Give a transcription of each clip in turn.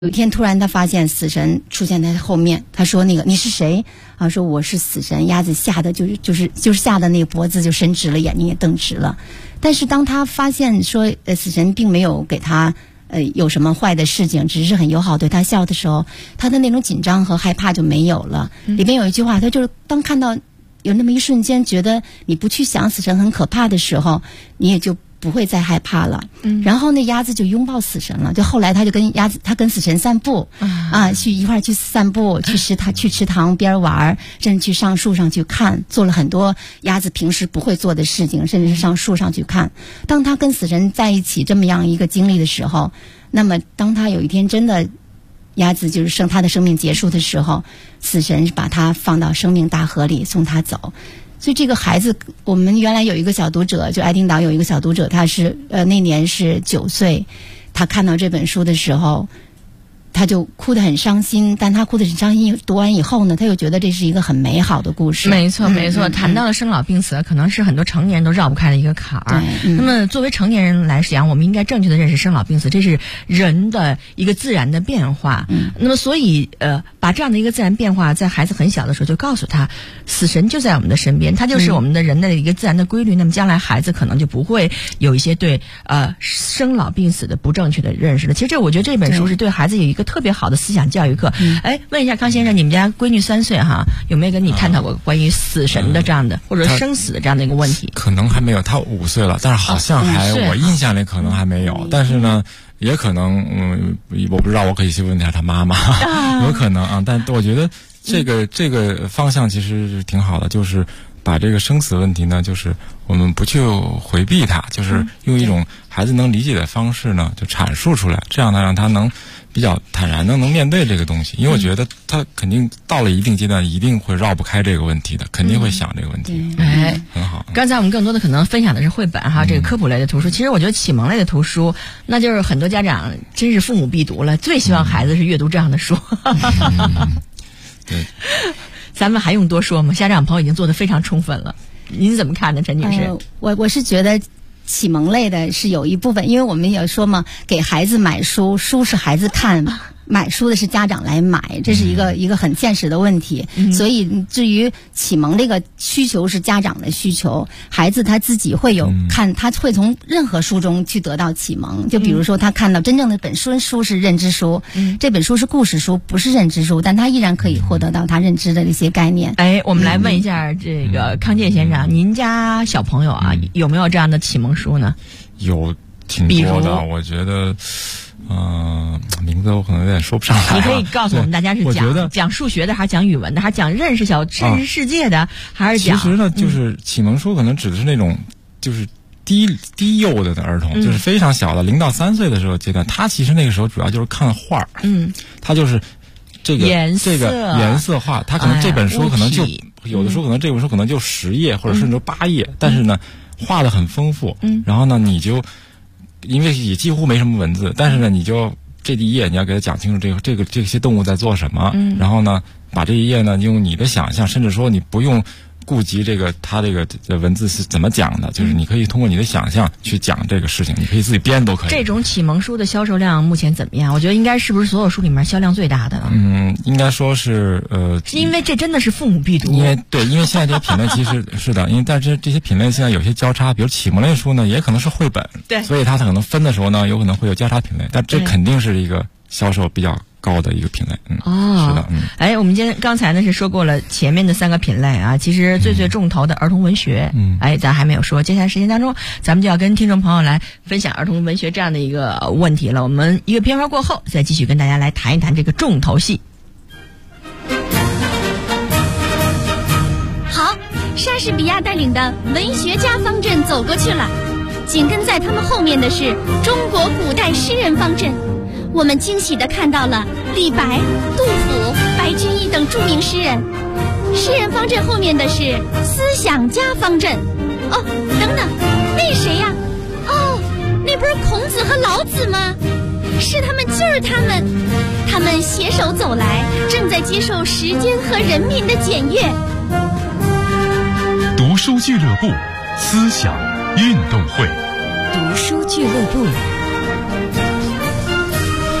有一天突然他发现死神出现在后面，他说那个你是谁啊？说我是死神。鸭子吓得就是吓得那个脖子就伸直了，眼睛也瞪直了。但是当他发现说死神并没有给他有什么坏的事情，只是很友好对他笑的时候，他的那种紧张和害怕就没有了。里边有一句话，他就是当看到有那么一瞬间觉得你不去想死神很可怕的时候，你也就不会再害怕了。然后那鸭子就拥抱死神了。就后来他就跟他跟死神散步去一块儿去散步，去池塘边玩，甚至去上树上去看，做了很多鸭子平时不会做的事情，甚至是上树上去看。当他跟死神在一起这么样一个经历的时候，那么当他有一天真的鸭子就是他的生命结束的时候，死神把他放到生命大河里送他走。所以这个孩子，我们原来有一个小读者，就爱丁岛有一个小读者，他是那年是9岁，他看到这本书的时候，他就哭得很伤心。但他哭得很伤心，读完以后呢，他又觉得这是一个很美好的故事。 没错没错，谈到了生老病死，可能是很多成年人都绕不开的一个坎儿。那么作为成年人来讲，我们应该正确的认识生老病死，这是人的一个自然的变化。那么所以把这样的一个自然变化在孩子很小的时候就告诉他，死神就在我们的身边，它就是我们的人的一个自然的规律。那么将来孩子可能就不会有一些对生老病死的不正确的认识了。其实我觉得这本书是对孩子有一个特别好的思想教育课。问一下康先生，你们家闺女3岁哈，有没有跟你探讨过关于死神的这样的或者生死的这样的一个问题？ 可能还没有，她5岁了，但是好像我印象里可能还没有。但是呢，也可能我不知道，我可以去问一下她妈妈，有可能啊。但我觉得这个方向其实是挺好的，就是把这个生死问题呢，就是我们不去回避它，就是用一种孩子能理解的方式呢，就阐述出来，这样呢让他能比较坦然的能面对这个东西。因为我觉得他肯定到了一定阶段，一定会绕不开这个问题的，肯定会想这个问题。很好。 刚才我们更多的可能分享的是绘本哈，这个科普类的图书。其实我觉得启蒙类的图书，那就是很多家长真是父母必读了，最希望孩子是阅读这样的书。 对。 咱们还用多说吗？家长朋友已经做得非常充分了，您怎么看呢，陈女士？ 我是觉得启蒙类的是有一部分，因为我们也说嘛，给孩子买书，书是孩子看，买书的是家长来买，这是一个很现实的问题。所以至于启蒙这个需求是家长的需求，孩子他自己会有看，他会从任何书中去得到启蒙。就比如说他看到真正的本书是认知书，这本书是故事书，不是认知书，但他依然可以获得到他认知的这些概念。 我们来问一下这个康健先生，您家小朋友啊，有没有这样的启蒙书呢？ 有挺多的，我觉得名字我可能有点说不上来。 你可以告诉我们大家是讲数学的，还是讲语文的，还是讲认识世界的，还是讲？ 其实呢，就是启蒙书可能指的是那种就是低幼的儿童，就是非常小的0到3岁的时候阶段，他其实那个时候主要就是看画。他就是这个颜色画，他可能这本书可能就有的书可能这本书可能就10页或者甚至8页，但是呢画的很丰富。然后呢你就因为也几乎没什么文字，但是呢你就这第一页你要给他讲清楚这些动物在做什么。然后呢把这一页呢用你的想象，甚至说你不用顾及他这个文字是怎么讲的，就是你可以通过你的想象去讲这个事情，你可以自己编都可以。 这种启蒙书的销售量目前怎么样？我觉得应该是不是所有书里面销量最大的？ 应该说是因为这真的是父母必读。 因为现在这些品类其实是的，但是这些品类现在有些交叉，比如启蒙类书呢，也可能是绘本， 对， 所以它可能分的时候呢，有可能会有交叉品类，但这肯定是一个销售比较高的一个品类。是的。 我们刚才呢是说过了前面的3个品类啊，其实最重头的儿童文学，咱还没有说。接下来时间当中，咱们就要跟听众朋友来分享儿童文学这样的一个问题了。我们一个片花过后，再继续跟大家来谈一谈这个重头戏。 好，莎士比亚带领的文学家方阵走过去了，紧跟在他们后面的是中国古代诗人方阵。我们惊喜地看到了李白、杜甫、白居易等著名诗人。诗人方阵后面的是思想家方阵。等等，那谁呀？那不是孔子和老子吗？是他们，就是他们。他们携手走来，正在接受时间和人民的检阅。 读书俱乐部，思想运动会。 读书俱乐部。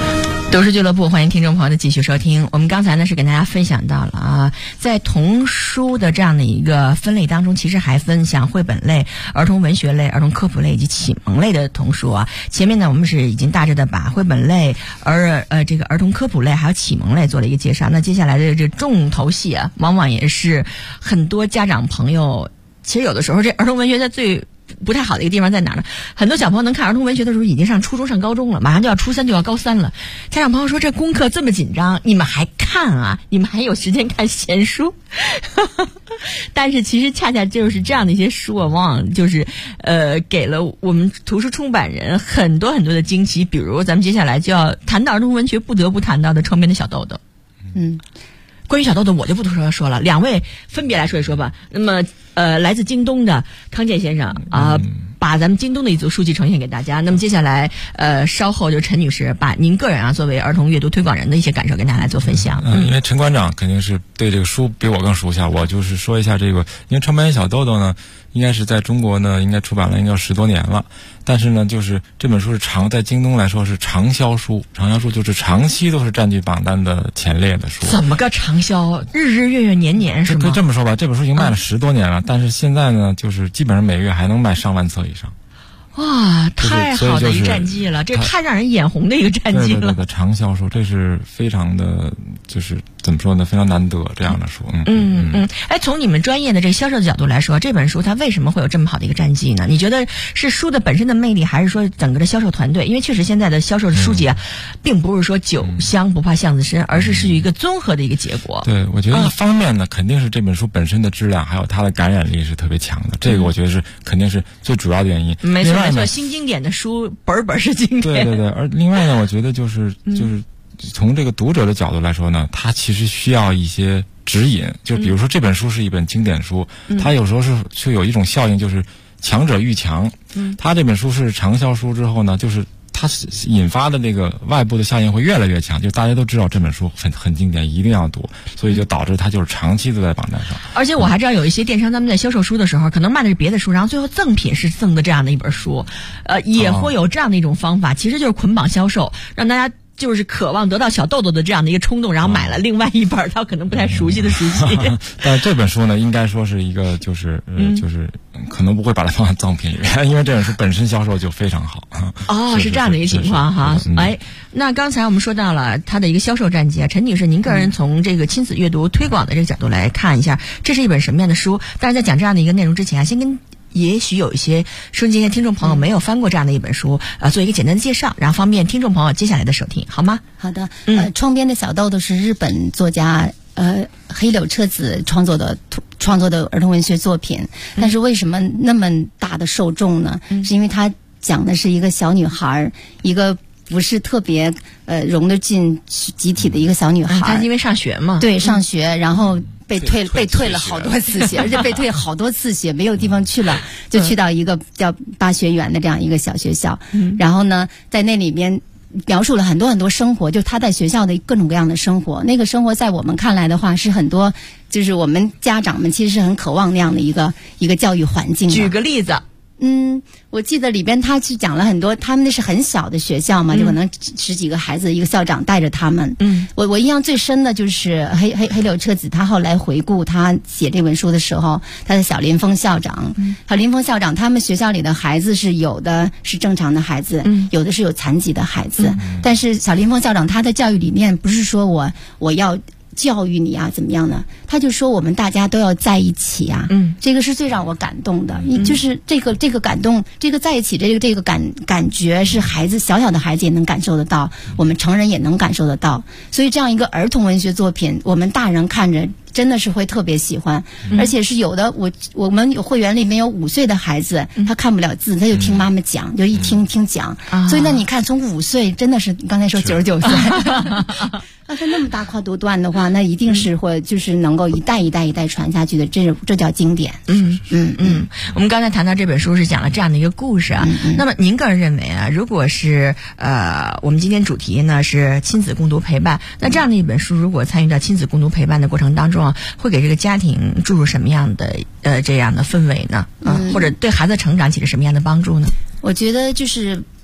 读书俱乐部，欢迎听众朋友的继续收听。我们刚才呢是跟大家分享到了啊，在童书的这样的一个分类当中，其实还分像绘本类、儿童文学类、儿童科普类以及启蒙类的童书啊。前面呢我们是已经大致的把绘本类、这个儿童科普类还有启蒙类做了一个介绍。那接下来的这重头戏啊，往往也是很多家长朋友，其实有的时候这儿童文学在最不太好的一个地方在哪呢？很多小朋友能看儿童文学的时候已经上初中上高中了，马上就要初3就要高3了。家长朋友说这功课这么紧张，你们还看啊？你们还有时间看闲书？但是其实恰恰就是这样的一些书啊，往往就是给了我们图书出版人很多很多的惊喜。比如咱们接下来就要谈到儿童文学不得不谈到的窗边的小豆豆。关于小豆豆我就不多说了，两位分别来说一说吧。那么来自京东的康健先生把咱们京东的一组数据呈现给大家。那么接下来稍后就陈女士把您个人作为儿童阅读推广人的一些感受跟大家来做分享。 因为陈馆长肯定是对这个书比我更熟悉，我就是说一下这个，因为窗边小豆豆呢应该是在中国呢应该出版了应该10多年了，但是呢就是这本书是在京东来说是长销书就是长期都是占据榜单的前列的书。 怎么个长销？日日月月年年是吗？ 可以这么说吧，这本书已经卖了10多年了，但是现在呢就是基本上每月还能卖上万册以上。 哇，太好的一战绩了，这太让人眼红的一个战绩了。 对，长销书，这是非常的，就是怎么说呢，非常难得这样的书。 从你们专业的这个销售的角度来说，这本书它为什么会有这么好的一个战绩呢？你觉得是书的本身的魅力，还是说整个的销售团队？因为确实现在的销售的书籍并不是说酒香不怕巷子深，而是一个综合的一个结果。 对，我觉得一方面呢，肯定是这本书本身的质量，还有它的感染力是特别强的，这个我觉得是肯定是最主要的原因。 没错。新经典的书本是经典。 对，而另外呢，我觉得就是从这个读者的角度来说呢，他其实需要一些指引。就比如说这本书是一本经典书，它有时候是有一种效应，就是强者愈强。它这本书是长销书之后呢，就是它引发的这个外部的效应会越来越强，就大家都知道这本书很经典，一定要读，所以就导致它就是长期都在榜单上。 而且我还知道有一些电商他们在销售书的时候，可能卖的是别的书，然后最后赠品是赠的这样的一本书，也会有这样的一种方法，其实就是捆绑销售，让大家就是渴望得到小豆豆的这样的一个冲动，然后买了另外一本他可能不太熟悉的书籍。 但是这本书呢，应该说是一个就是可能不会把它放在赠品里面，因为这本书本身销售就非常好。 是这样的一个情况哈。那刚才我们说到了它的一个销售战绩啊，陈女士，您个人从这个亲子阅读推广的这个角度来看一下，这是一本什么样的书？但是在讲这样的一个内容之前先跟也许有一些收音机的听众朋友没有翻过这样的一本书，做一个简单的介绍，然后方便听众朋友接下来的收听，好吗？ 好的。窗边的小豆豆是日本作家黑柳彻子创作的儿童文学作品，但是为什么那么大的受众呢？是因为它讲的是一个小女孩，一个不是特别融得进集体的一个小女孩。 她因为上学嘛。 对，上学，然后被退了好多次学，而且被退好多次学，没有地方去了，就去到一个叫八学园的这样一个小学校。然后呢，在那里边描述了很多很多生活，就他在学校的各种各样的生活。那个生活在我们看来的话，是很多就是我们家长们其实是很渴望那样的一个教育环境的。 举个例子。 我记得里边他去讲了很多，他们那是很小的学校嘛，就可能10几个孩子，一个校长带着他们。我印象最深的就是黑柳彻子，他后来回顾他写这本书的时候，他的小林峰校长，林峰校长他们学校里的孩子是有的是正常的孩子，有的是有残疾的孩子，但是小林峰校长他的教育理念不是说我要教育你啊怎么样呢？他就说我们大家都要在一起啊。这个是最让我感动的，就是这个感动，这个在一起这个感觉是小的孩子也能感受得到，我们成人也能感受得到。所以这样一个儿童文学作品，我们大人看着真的是会特别喜欢，而且是有的。我们有会员里面有5岁的孩子，他看不了字，他就听妈妈讲，就一听讲。所以呢，你看从5岁真的是你刚才说99岁，那他那么大跨度段的话，那一定是会就是能够一代传下去的，这叫经典。 我们刚才谈到这本书是讲了这样的一个故事啊。那么您个人认为啊，如果是我们今天主题呢是亲子共读陪伴，那这样的一本书如果参与到亲子共读陪伴的过程当中，会给这个家庭注入什么样的这样的氛围呢？或者对孩子成长起了什么样的帮助呢？ 我觉得就是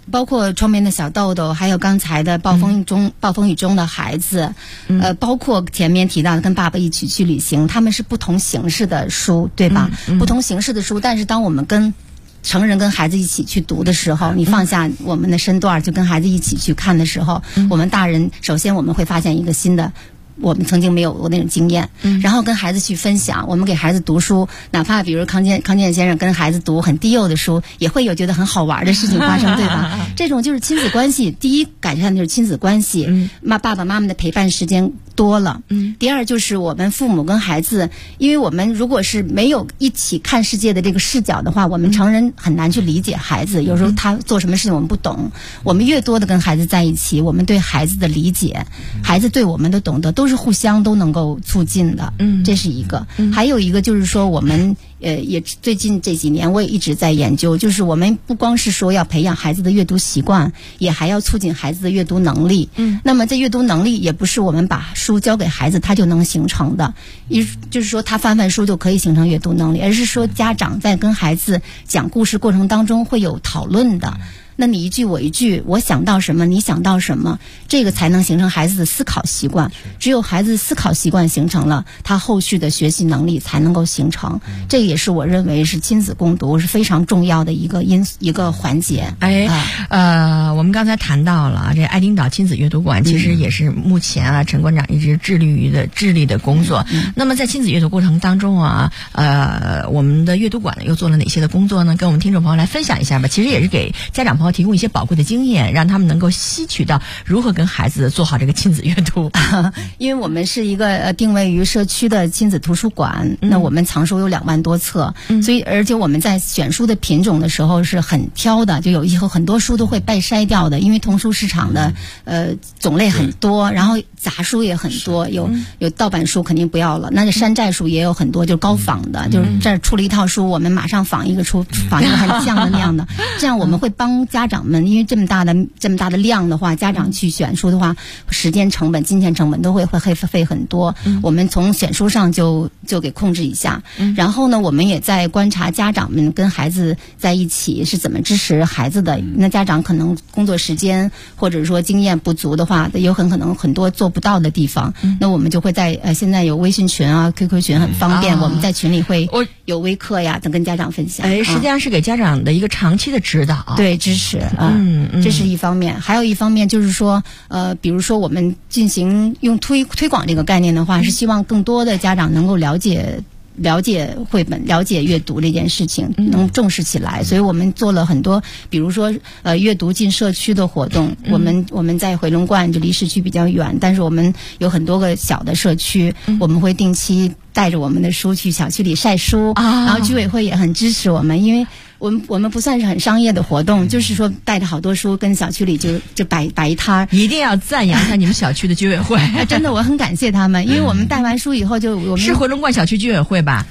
包括窗边的小豆豆，还有刚才的暴风雨中的孩子，包括前面提到的跟爸爸一起去旅行，他们是不同形式的书，对吧？不同形式的书，但是当我们跟成人跟孩子一起去读的时候，你放下我们的身段，就跟孩子一起去看的时候，我们大人首先我们会发现一个新的我们曾经没有过那种经验，然后跟孩子去分享。我们给孩子读书，哪怕比如康健先生跟孩子读很低幼的书，也会有觉得很好玩的事情发生，对吧？这种就是亲子关系，第一改善的就是亲子关系，爸爸妈妈的陪伴时间多了。第二就是我们父母跟孩子，因为我们如果是没有一起看世界的这个视角的话，我们成人很难去理解孩子。有时候他做什么事情我们不懂，我们越多的跟孩子在一起，我们对孩子的理解，孩子对我们的懂得，都是互相都能够促进的。这是一个。还有一个就是说，我们也最近这几年我也一直在研究，就是我们不光是说要培养孩子的阅读习惯，也还要促进孩子的阅读能力。那么这阅读能力也不是我们把书交给孩子他就能形成的，就是说他翻书就可以形成阅读能力，而是说家长在跟孩子讲故事过程当中会有讨论的。那你一句我一句，我想到什么你想到什么，这个才能形成孩子的思考习惯。只有孩子思考习惯形成了，他后续的学习能力才能够形成。这也是我认为是亲子共读是非常重要的一个环节。 我们刚才谈到了这爱丁岛亲子阅读馆，其实也是目前陈馆长一直致力的工作。那么在亲子阅读过程当中我们的阅读馆又做了哪些的工作呢？跟我们听众朋友来分享一下吧。其实也是给家长朋友提供一些宝贵的经验，让他们能够吸取到如何跟孩子做好这个亲子阅读。 因为我们是一个定位于社区的亲子图书馆，那我们藏书有2万多册，所以而且我们在选书的品种的时候是很挑的，就有以后很多书都会被筛掉的，因为童书市场的种类很多，然后杂书也很多，有盗版书肯定不要了，那山寨书也有很多，就是高仿的，就是这儿出了一套书，我们马上仿一个很像的那样的，这样我们会帮家长们，因为这么大的量的话，家长去选书的话，时间成本、金钱成本都会费很多。我们从选书上就给控制一下。然后呢，我们也在观察家长们跟孩子在一起是怎么支持孩子的。那家长可能工作时间或者说经验不足的话，有很可能很多做不到的地方。那我们就会在现在有微信群啊、QQ 群很方便，我们在群里会有微课呀，等跟家长分享。 实际上是给家长的一个长期的指导， 对支持这是一方面。还有一方面就是说，比如说我们进行用推广这个概念的话，是希望更多的家长能够了解绘本，了解阅读这件事情，能重视起来。所以我们做了很多，比如说阅读进社区的活动。我们在回龙观就离市区比较远，但是我们有很多个小的社区，我们会定期带着我们的书去小区里晒书，然后居委会也很支持我们，因为我们不算是很商业的活动，就是说带着好多书跟小区里就摆一摊。 一定要赞扬一下你们小区的居委会。 真的我很感谢他们，因为我们带完书以后我们是回龙观小区居委会吧？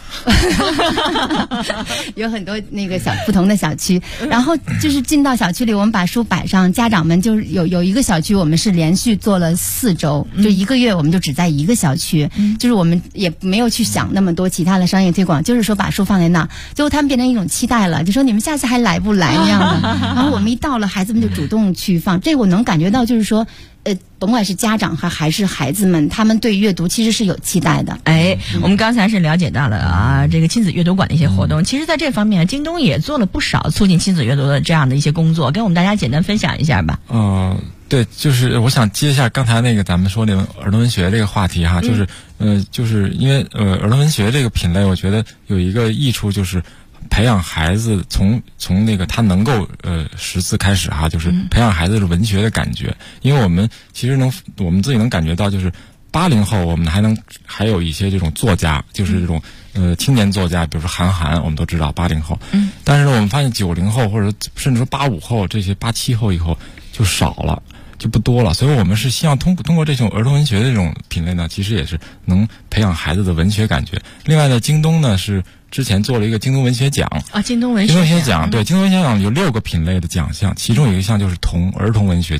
有很多那个不同的小区，然后就是进到小区里，我们把书摆上，家长们就是有一个小区我们是连续做了4周，就1个月我们就只在一个小区，就是我们也没有去想那么多其他的商业推广，就是说把书放在那，最后他们变成一种期待了，就说你们下次还来不来那样的。然后我们一到了，孩子们就主动去放，这我能感觉到，就是说甭管是家长还是孩子们，他们对阅读其实是有期待的。 我们刚才是了解到了这个亲子阅读馆的一些活动。其实在这方面，京东也做了不少促进亲子阅读的这样的一些工作，跟我们大家简单分享一下吧。 对，就是我想接一下刚才那个咱们说那个儿童文学这个话题哈，就是因为儿童文学这个品类，我觉得有一个益处就是培养孩子从那个他能够识字开始哈，就是培养孩子的文学的感觉。因为我们其实我们自己能感觉到，就是80后我们还有一些这种作家，就是这种青年作家，比如说韩寒，我们都知道80后。但是呢，我们发现90后或者甚至说85后这些87后以后就少了。就不多了，所以我们是希望通过这种儿童文学的这种品类呢，其实也是能培养孩子的文学感觉。另外呢，京东呢是之前做了一个京东文学奖京东文学奖， 对，京东文学奖有6个品类的奖项，其中有一项就是儿童文学奖。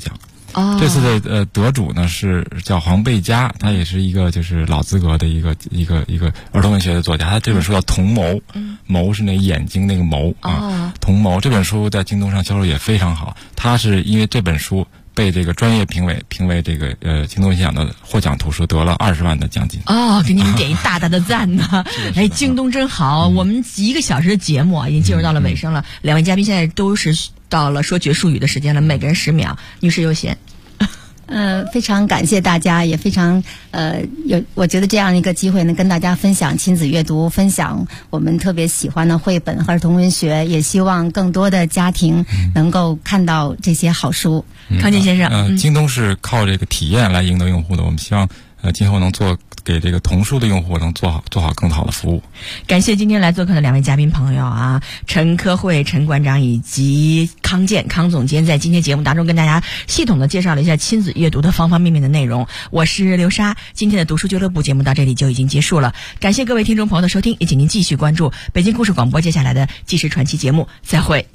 这次的得主呢是叫黄贝佳，他也是一个就是老资格的一个儿童文学的作家。他这本书叫《童谋》，谋是那个眼睛那个谋啊，《童谋》这本书在京东上销售也非常好。他是因为这本书被这个专业评为这个京东文学奖的获奖图书，得了20万的奖金。 给你们点一大大的赞呢！哎，京东真好。我们1个小时的节目已经进入到了尾声了，两位嘉宾现在都是到了说绝术语的时间了，每个人10秒，女士优先。 非常感谢大家，也非常我觉得这样一个机会能跟大家分享亲子阅读，分享我们特别喜欢的绘本和儿童文学，也希望更多的家庭能够看到这些好书。 康健先生， 京东是靠这个体验来赢得用户的，我们希望今后能给这个童书的用户能做好更好的服务。 感谢今天来做客的2位嘉宾朋友啊，陈科慧陈馆长以及康健康总监，在今天节目当中跟大家系统的介绍了一下亲子阅读的方方面面的内容。我是刘莎，今天的读书俱乐部节目到这里就已经结束了，感谢各位听众朋友的收听，也请您继续关注北京故事广播接下来的纪实传奇节目，再会。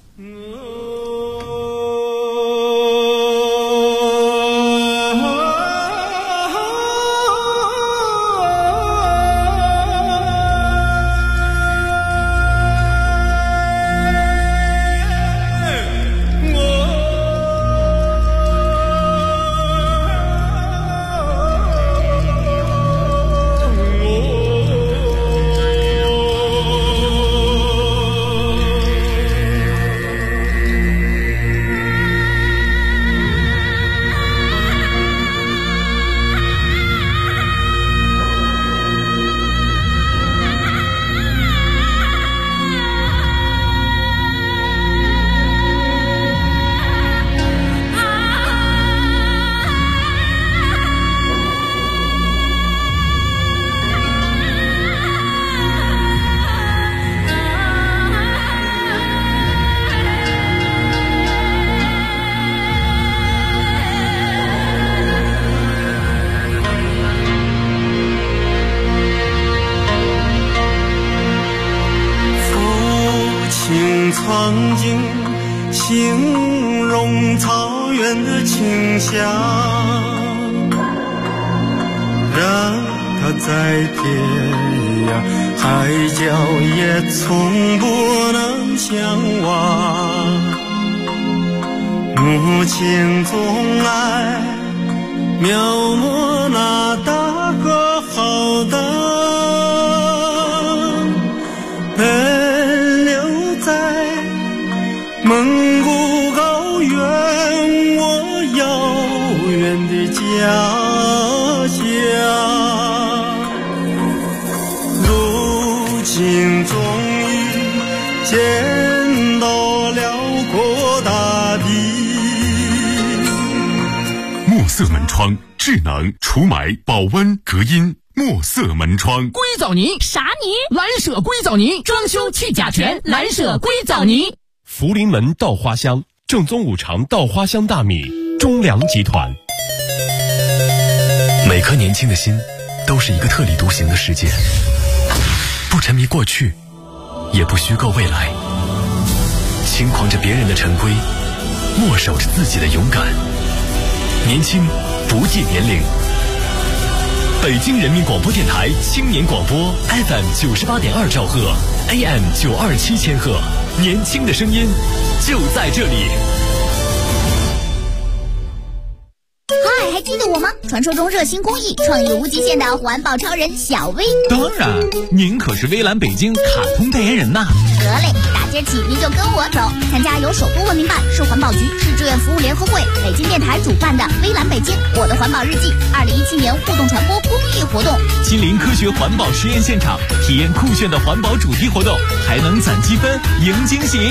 曾经形容草原的清香，让它在天涯海角也从不能相忘。母亲总爱描摹那大河浩荡，奔流在蒙古高原，我遥远的家乡。如今终于见到辽阔大地。 墨色门窗，智能除霾、保温、隔音。墨色门窗， 硅藻泥啥泥？ 蓝舍硅藻泥，装修去甲醛，蓝舍硅藻泥。 福临门稻花香，正宗五常稻花香大米，中粮集团。 每颗年轻的心都是一个特立独行的世界，不沉迷过去，也不虚构未来，轻狂着别人的陈规，默守着自己的勇敢。年轻不计年龄。北京人民广播电台青年广播 FM 98.2兆赫 AM 927千赫，年轻的声音就在这里。 嗨，还记得我吗？传说中热心公益、创意无极限的环保超人小薇。 当然，您可是微蓝北京卡通代言人呐。 得嘞，大街起您就跟我走，参加由首都文明办、市环保局、市志愿服务联合会、北京电台主办的微蓝北京我的环保日记2017年互动传播公益活动， 亲临科学环保实验现场，体验酷炫的环保主题活动，还能攒积分赢惊喜。